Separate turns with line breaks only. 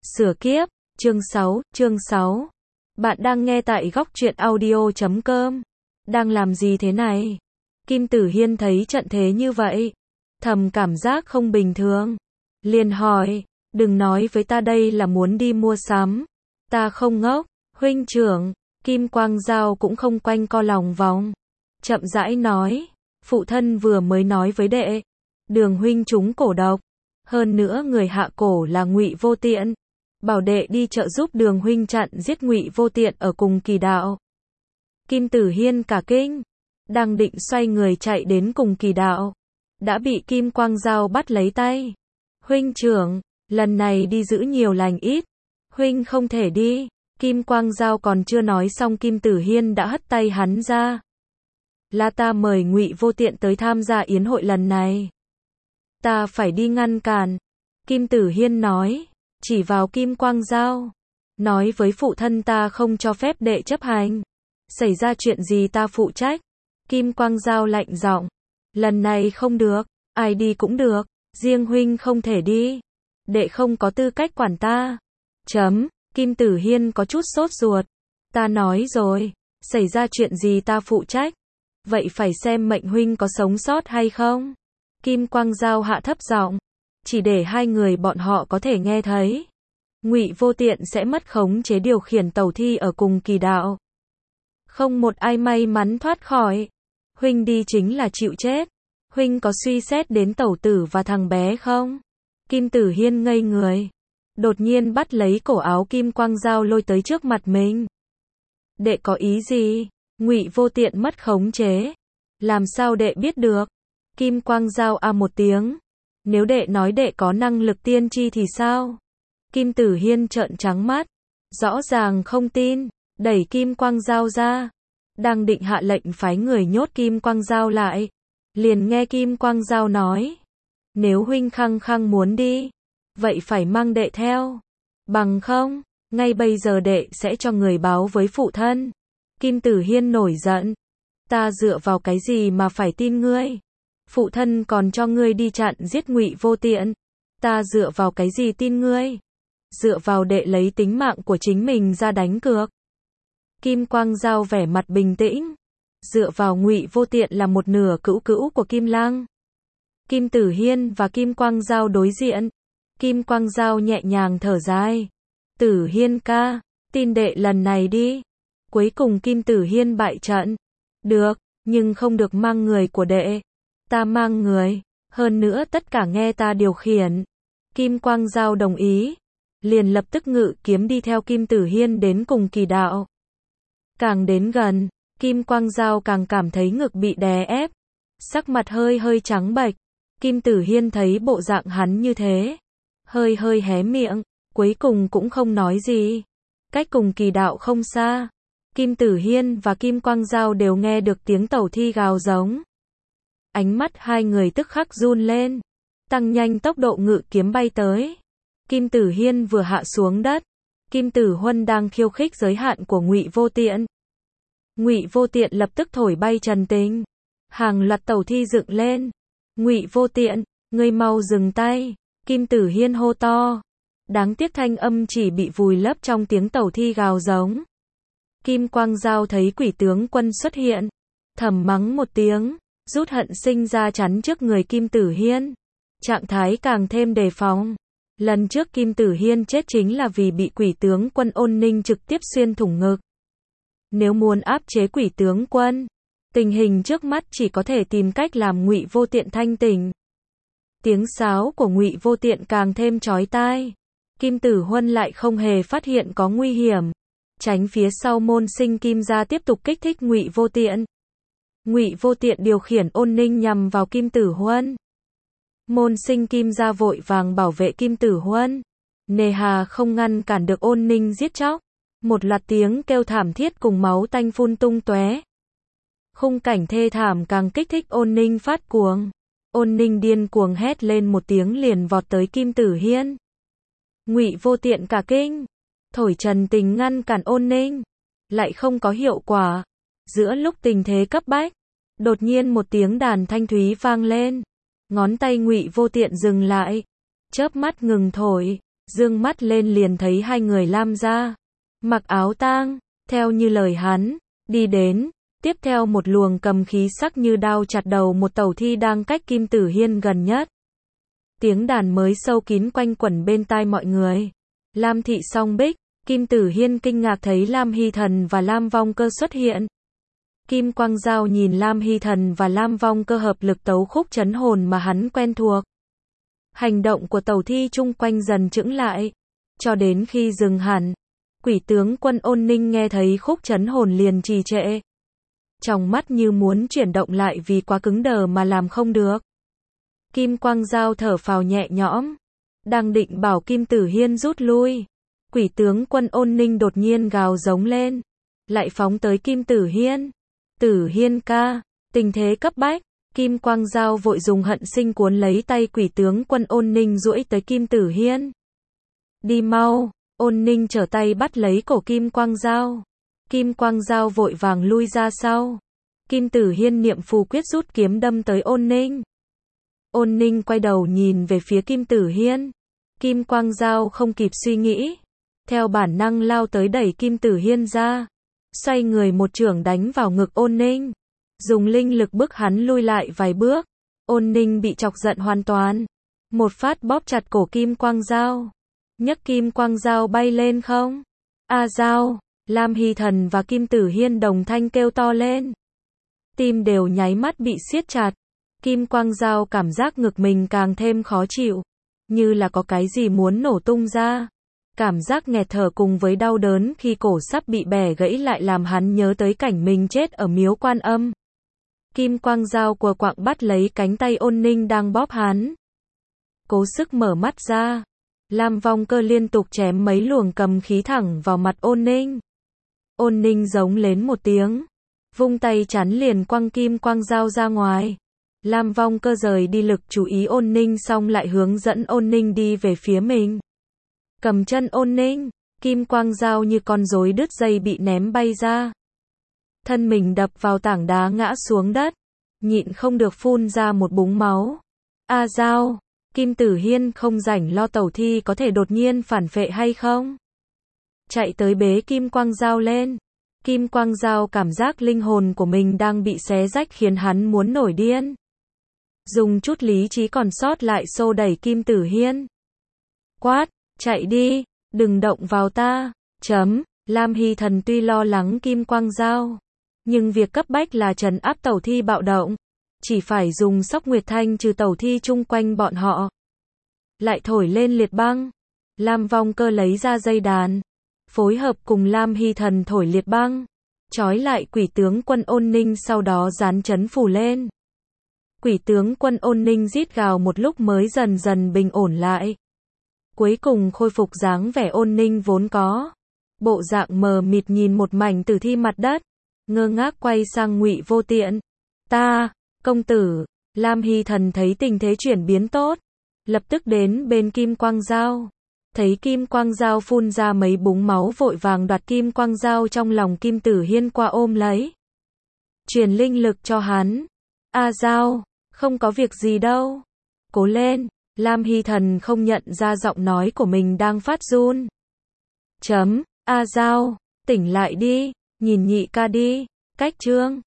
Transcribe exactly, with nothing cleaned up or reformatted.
Sửa kiếp, chương sáu, chương sáu. Bạn đang nghe tại góc truyện audio chấm com. Đang làm gì thế này? Kim Tử Hiên thấy trận thế như vậy, thầm cảm giác không bình thường. Liền hỏi, đừng nói với ta đây là muốn đi mua sắm. Ta không ngốc, huynh trưởng. Kim Quang Dao cũng không quanh co lòng vòng. Chậm rãi nói, phụ thân vừa mới nói với đệ, Đường huynh trúng cổ độc. Hơn nữa người hạ cổ là Ngụy Vô Tiện. Bảo đệ đi trợ giúp Đường huynh chặn giết Ngụy Vô Tiện ở cùng Kỳ Đạo. Kim Tử Hiên cả kinh, đang định xoay người chạy đến cùng Kỳ Đạo, đã bị Kim Quang Dao bắt lấy tay. Huynh trưởng, lần này đi giữ nhiều lành ít. Huynh không thể đi. Kim Quang Dao còn chưa nói xong Kim Tử Hiên đã hất tay hắn ra. Là ta mời Ngụy Vô Tiện tới tham gia yến hội lần này. Ta phải đi ngăn cản. Kim Tử Hiên nói, chỉ vào Kim Quang Dao. Nói với phụ thân ta không cho phép đệ chấp hành. Xảy ra chuyện gì ta phụ trách. Kim Quang Dao lạnh giọng. Lần này không được, ai đi cũng được, riêng huynh không thể đi. Đệ không có tư cách quản ta. Chấm, Kim Tử Hiên có chút sốt ruột. Ta nói rồi, xảy ra chuyện gì ta phụ trách. Vậy phải xem mệnh huynh có sống sót hay không. Kim Quang Dao hạ thấp giọng, chỉ để hai người bọn họ có thể nghe thấy. Ngụy Vô Tiện sẽ mất khống chế điều khiển tẩu thi ở cùng Kỳ Đạo. Không một ai may mắn thoát khỏi. Huynh đi chính là chịu chết. Huynh có suy xét đến tẩu tử và thằng bé không? Kim Tử Hiên ngây người, đột nhiên bắt lấy cổ áo Kim Quang Dao lôi tới trước mặt mình. Đệ có ý gì? Ngụy Vô Tiện mất khống chế. Làm sao đệ biết được? Kim Quang Dao a một tiếng. Nếu đệ nói đệ có năng lực tiên tri thì sao? Kim Tử Hiên trợn trắng mắt, rõ ràng không tin, đẩy Kim Quang Dao ra. Đang định hạ lệnh phái người nhốt Kim Quang Dao lại, liền nghe Kim Quang Dao nói, nếu huynh khăng khăng muốn đi, vậy phải mang đệ theo. Bằng không, ngay bây giờ đệ sẽ cho người báo với phụ thân. Kim Tử Hiên nổi giận. Ta dựa vào cái gì mà phải tin ngươi? Phụ thân còn cho ngươi đi chặn giết Ngụy Vô Tiện. Ta dựa vào cái gì tin ngươi? Dựa vào đệ lấy tính mạng của chính mình ra đánh cược. Kim Quang Dao vẻ mặt bình tĩnh. Dựa vào Ngụy Vô Tiện là một nửa cữu cữu của Kim Lăng. Kim Tử Hiên và Kim Quang Dao đối diện. Kim Quang Dao nhẹ nhàng thở dài. Tử Hiên ca, tin đệ lần này đi. Cuối cùng Kim Tử Hiên bại trận. Được, nhưng không được mang người của đệ. Ta mang người, hơn nữa tất cả nghe ta điều khiển. Kim Quang Dao đồng ý, liền lập tức ngự kiếm đi theo Kim Tử Hiên đến cùng Kỳ Đạo. Càng đến gần, Kim Quang Dao càng cảm thấy ngực bị đè ép, sắc mặt hơi hơi trắng bệch. Kim Tử Hiên thấy bộ dạng hắn như thế, hơi hơi hé miệng, cuối cùng cũng không nói gì. Cách cùng Kỳ Đạo không xa, Kim Tử Hiên và Kim Quang Dao đều nghe được tiếng tẩu thi gào giống. Ánh mắt hai người tức khắc run lên, tăng nhanh tốc độ ngự kiếm bay tới. Kim Tử Hiên vừa hạ xuống đất, Kim Tử Huân đang khiêu khích giới hạn của Ngụy Vô Tiện. Ngụy Vô Tiện lập tức thổi bay Trần Tình, hàng loạt tẩu thi dựng lên. Ngụy Vô Tiện, ngươi mau dừng tay. Kim Tử Hiên hô to. Đáng tiếc thanh âm chỉ bị vùi lấp trong tiếng tẩu thi gào giống. Kim Quang Dao thấy quỷ tướng quân xuất hiện, thầm mắng một tiếng, rút hận sinh ra chắn trước người Kim Tử Hiên. Trạng thái càng thêm đề phòng. Lần trước Kim Tử Hiên chết chính là vì bị quỷ tướng quân Ôn Ninh trực tiếp xuyên thủng ngực. Nếu muốn áp chế quỷ tướng quân, tình hình trước mắt chỉ có thể tìm cách làm Ngụy Vô Tiện thanh tỉnh. Tiếng sáo của Ngụy Vô Tiện càng thêm chói tai. Kim Tử Huân lại không hề phát hiện có nguy hiểm, tránh phía sau môn sinh Kim gia tiếp tục kích thích Ngụy Vô Tiện. Ngụy Vô Tiện điều khiển Ôn Ninh nhằm vào Kim Tử Huân. Môn sinh Kim gia vội vàng bảo vệ Kim Tử Huân, nề hà không ngăn cản được Ôn Ninh giết chóc. Một loạt tiếng kêu thảm thiết cùng máu tanh phun tung tóe. Khung cảnh thê thảm càng kích thích Ôn Ninh phát cuồng. Ôn Ninh điên cuồng hét lên một tiếng liền vọt tới Kim Tử Hiên. Ngụy Vô Tiện cả kinh, thổi Trần Tình ngăn cản Ôn Ninh, lại không có hiệu quả. Giữa lúc tình thế cấp bách, đột nhiên một tiếng đàn thanh thúy vang lên. Ngón tay Ngụy Vô Tiện dừng lại, chớp mắt ngừng thổi, dương mắt lên liền thấy hai người Lam gia, mặc áo tang, theo như lời hắn, đi đến, tiếp theo một luồng cầm khí sắc như đao chặt đầu một tẩu thi đang cách Kim Tử Hiên gần nhất. Tiếng đàn mới sâu kín quanh quẩn bên tai mọi người. Lam thị song bích, Kim Tử Hiên kinh ngạc thấy Lam Hy Thần và Lam Vong Cơ xuất hiện. Kim Quang Dao nhìn Lam Hy Thần và Lam Vong Cơ hợp lực tấu khúc trấn hồn mà hắn quen thuộc. Hành động của tẩu thi chung quanh dần chững lại, cho đến khi dừng hẳn. Quỷ tướng Quân Ôn Ninh nghe thấy khúc trấn hồn liền trì trệ. Trong mắt như muốn chuyển động lại vì quá cứng đờ mà làm không được. Kim Quang Dao thở phào nhẹ nhõm, đang định bảo Kim Tử Hiên rút lui. Quỷ tướng Quân Ôn Ninh đột nhiên gào giống lên, lại phóng tới Kim Tử Hiên. Tử Hiên ca, tình thế cấp bách. Kim Quang Dao vội dùng hận sinh cuốn lấy tay quỷ tướng Quân Ôn Ninh duỗi tới Kim Tử Hiên. Đi mau. Ôn Ninh trở tay bắt lấy cổ Kim Quang Dao. Kim Quang Dao vội vàng lui ra sau. Kim Tử Hiên niệm phù quyết rút kiếm đâm tới Ôn Ninh. Ôn Ninh quay đầu nhìn về phía Kim Tử Hiên. Kim Quang Dao không kịp suy nghĩ, theo bản năng lao tới đẩy Kim Tử Hiên ra, xoay người một chưởng đánh vào ngực Ôn Ninh, dùng linh lực bức hắn lui lại vài bước. Ôn Ninh bị chọc giận hoàn toàn, một phát bóp chặt cổ Kim Quang Dao, nhấc Kim Quang Dao bay lên không. A Dao, Lam Hy Thần và Kim Tử Hiên đồng thanh kêu to lên. Tim đều nháy mắt bị siết chặt. Kim Quang Dao cảm giác ngực mình càng thêm khó chịu, như là có cái gì muốn nổ tung ra. Cảm giác nghẹt thở cùng với đau đớn khi cổ sắp bị bẻ gãy lại làm hắn nhớ tới cảnh mình chết ở miếu Quan Âm. Kim Quang Dao của quạng bắt lấy cánh tay Ôn Ninh đang bóp hắn. Cố sức mở mắt ra. Lam Vong Cơ liên tục chém mấy luồng cầm khí thẳng vào mặt Ôn Ninh. Ôn Ninh giống lên một tiếng, vung tay chắn liền quăng Kim Quang Dao ra ngoài. Lam Vong Cơ rời đi lực chú ý Ôn Ninh xong lại hướng dẫn Ôn Ninh đi về phía mình. Cầm chân Ôn Ninh, Kim Quang Dao như con rối đứt dây bị ném bay ra. Thân mình đập vào tảng đá ngã xuống đất, nhịn không được phun ra một búng máu. A Dao, Kim Tử Hiên không rảnh lo tẩu thi có thể đột nhiên phản phệ hay không. Chạy tới bế Kim Quang Dao lên. Kim Quang Dao cảm giác linh hồn của mình đang bị xé rách khiến hắn muốn nổi điên. Dùng chút lý trí còn sót lại xô đẩy Kim Tử Hiên. Quát, chạy đi, đừng động vào ta. Chấm, Lam Hy Thần tuy lo lắng Kim Quang Dao, nhưng việc cấp bách là trấn áp tẩu thi bạo động. Chỉ phải dùng Sóc Nguyệt Thanh trừ tẩu thi chung quanh bọn họ. Lại thổi lên liệt băng. Lam Vong Cơ lấy ra dây đàn, phối hợp cùng Lam Hy Thần thổi liệt băng, trói lại quỷ tướng Quân Ôn Ninh sau đó dán trấn phủ lên. Quỷ tướng Quân Ôn Ninh rít gào một lúc mới dần dần bình ổn lại. Cuối cùng khôi phục dáng vẻ Ôn Ninh vốn có. Bộ dạng mờ mịt nhìn một mảnh tử thi mặt đất, ngơ ngác quay sang Ngụy Vô Tiện. Ta, công tử. Lam Hy Thần thấy tình thế chuyển biến tốt, lập tức đến bên Kim Quang Dao. Thấy Kim Quang Dao phun ra mấy búng máu vội vàng đoạt Kim Quang Dao trong lòng Kim Tử Hiên qua ôm lấy. Truyền linh lực cho hắn. A Dao, không có việc gì đâu. Cố lên. Lam Hy Thần không nhận ra giọng nói của mình đang phát run. Chấm, A Dao, tỉnh lại đi, nhìn nhị ca đi. Cách chương.